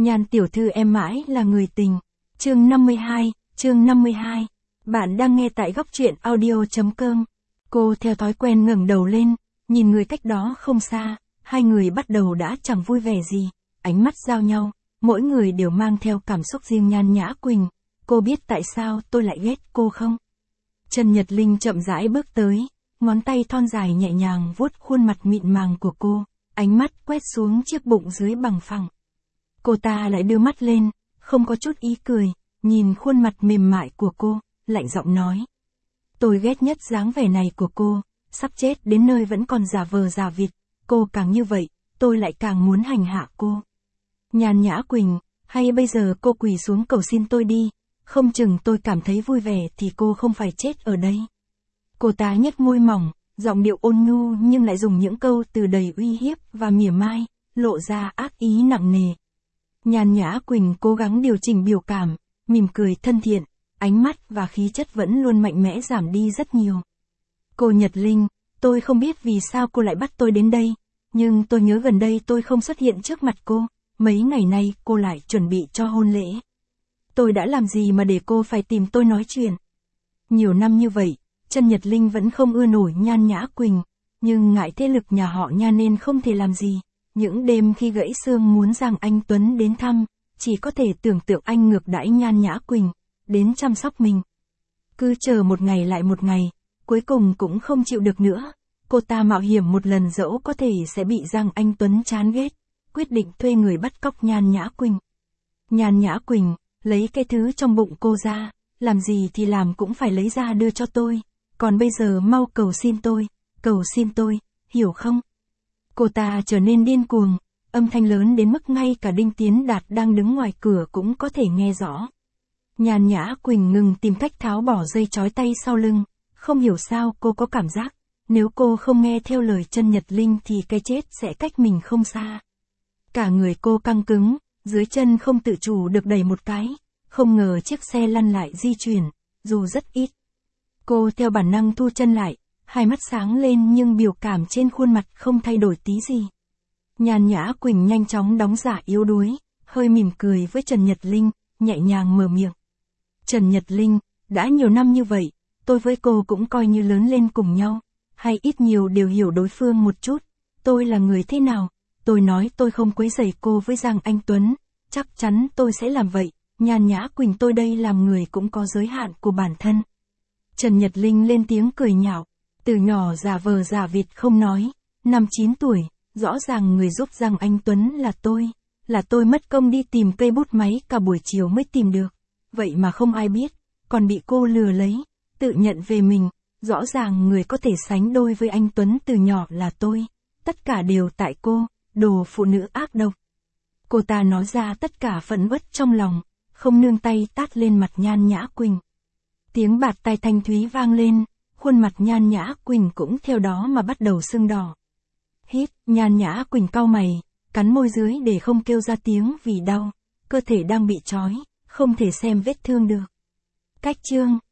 Nhan tiểu thư em mãi là người tình. Chương 52. Bạn đang nghe tại góc truyện audio.com. Cô theo thói quen ngẩng đầu lên, nhìn người cách đó không xa, hai người bắt đầu đã chẳng vui vẻ gì, ánh mắt giao nhau, mỗi người đều mang theo cảm xúc riêng. Nhan Nhã Quỳnh, cô biết tại sao tôi lại ghét cô không? Trần Nhật Linh chậm rãi bước tới, ngón tay thon dài nhẹ nhàng vuốt khuôn mặt mịn màng của cô, ánh mắt quét xuống chiếc bụng dưới bằng phẳng. Cô ta lại đưa mắt lên, không có chút ý cười, nhìn khuôn mặt mềm mại của cô, lạnh giọng nói. Tôi ghét nhất dáng vẻ này của cô, sắp chết đến nơi vẫn còn giả vờ giả vịt, cô càng như vậy, tôi lại càng muốn hành hạ cô. Nhan Nhã Quỳnh, hay bây giờ cô quỳ xuống cầu xin tôi đi, không chừng tôi cảm thấy vui vẻ thì cô không phải chết ở đây. Cô ta nhếch môi mỏng, giọng điệu ôn nhu nhưng lại dùng những câu từ đầy uy hiếp và mỉa mai, lộ ra ác ý nặng nề. Nhan Nhã Quỳnh cố gắng điều chỉnh biểu cảm, mỉm cười thân thiện, ánh mắt và khí chất vẫn luôn mạnh mẽ giảm đi rất nhiều. Cô Nhật Linh, tôi không biết vì sao cô lại bắt tôi đến đây, nhưng tôi nhớ gần đây tôi không xuất hiện trước mặt cô, mấy ngày nay cô lại chuẩn bị cho hôn lễ. Tôi đã làm gì mà để cô phải tìm tôi nói chuyện? Nhiều năm như vậy, Trần Nhật Linh vẫn không ưa nổi Nhan Nhã Quỳnh, nhưng ngại thế lực nhà họ Nhan nên không thể làm gì. Những đêm khi gãy xương muốn Giang Anh Tuấn đến thăm, chỉ có thể tưởng tượng anh ngược đãi Nhan Nhã Quỳnh, đến chăm sóc mình. Cứ chờ một ngày lại một ngày, cuối cùng cũng không chịu được nữa, cô ta mạo hiểm một lần dẫu có thể sẽ bị Giang Anh Tuấn chán ghét, quyết định thuê người bắt cóc Nhan Nhã Quỳnh. Nhan Nhã Quỳnh, lấy cái thứ trong bụng cô ra, làm gì thì làm cũng phải lấy ra đưa cho tôi, còn bây giờ mau cầu xin tôi, hiểu không? Cô ta trở nên điên cuồng, âm thanh lớn đến mức ngay cả Đinh Tiến Đạt đang đứng ngoài cửa cũng có thể nghe rõ. Nhan Nhã Quỳnh ngừng tìm cách tháo bỏ dây trói tay sau lưng, không hiểu sao cô có cảm giác, nếu cô không nghe theo lời Trần Nhật Linh thì cái chết sẽ cách mình không xa. Cả người cô căng cứng, dưới chân không tự chủ được đẩy một cái, không ngờ chiếc xe lăn lại di chuyển, dù rất ít. Cô theo bản năng thu chân lại, hai mắt sáng lên nhưng biểu cảm trên khuôn mặt không thay đổi tí gì. Nhan Nhã Quỳnh nhanh chóng đóng giả yếu đuối, hơi mỉm cười với Trần Nhật Linh, nhẹ nhàng mở miệng. Trần Nhật Linh, đã nhiều năm như vậy, tôi với cô cũng coi như lớn lên cùng nhau, hay ít nhiều đều hiểu đối phương một chút, tôi là người thế nào, tôi nói tôi không quấy rầy cô với Giang Anh Tuấn, chắc chắn tôi sẽ làm vậy, Nhan Nhã Quỳnh tôi đây làm người cũng có giới hạn của bản thân. Trần Nhật Linh lên tiếng cười nhạo, từ nhỏ giả vờ giả vịt không nói, năm 9 tuổi, rõ ràng người giúp Giang Anh Tuấn là tôi mất công đi tìm cây bút máy cả buổi chiều mới tìm được, vậy mà không ai biết, còn bị cô lừa lấy, tự nhận về mình, rõ ràng người có thể sánh đôi với anh Tuấn từ nhỏ là tôi, tất cả đều tại cô, đồ phụ nữ ác độc. Cô ta nói ra tất cả phẫn uất trong lòng, không nương tay tát lên mặt Nhan Nhã Quỳnh. Tiếng bạt tai thanh thúy vang lên, khuôn mặt Nhan Nhã Quỳnh cũng theo đó mà bắt đầu sưng đỏ. Hít, Nhan Nhã Quỳnh cau mày, cắn môi dưới để không kêu ra tiếng vì đau, cơ thể đang bị trói, không thể xem vết thương được. Cách chương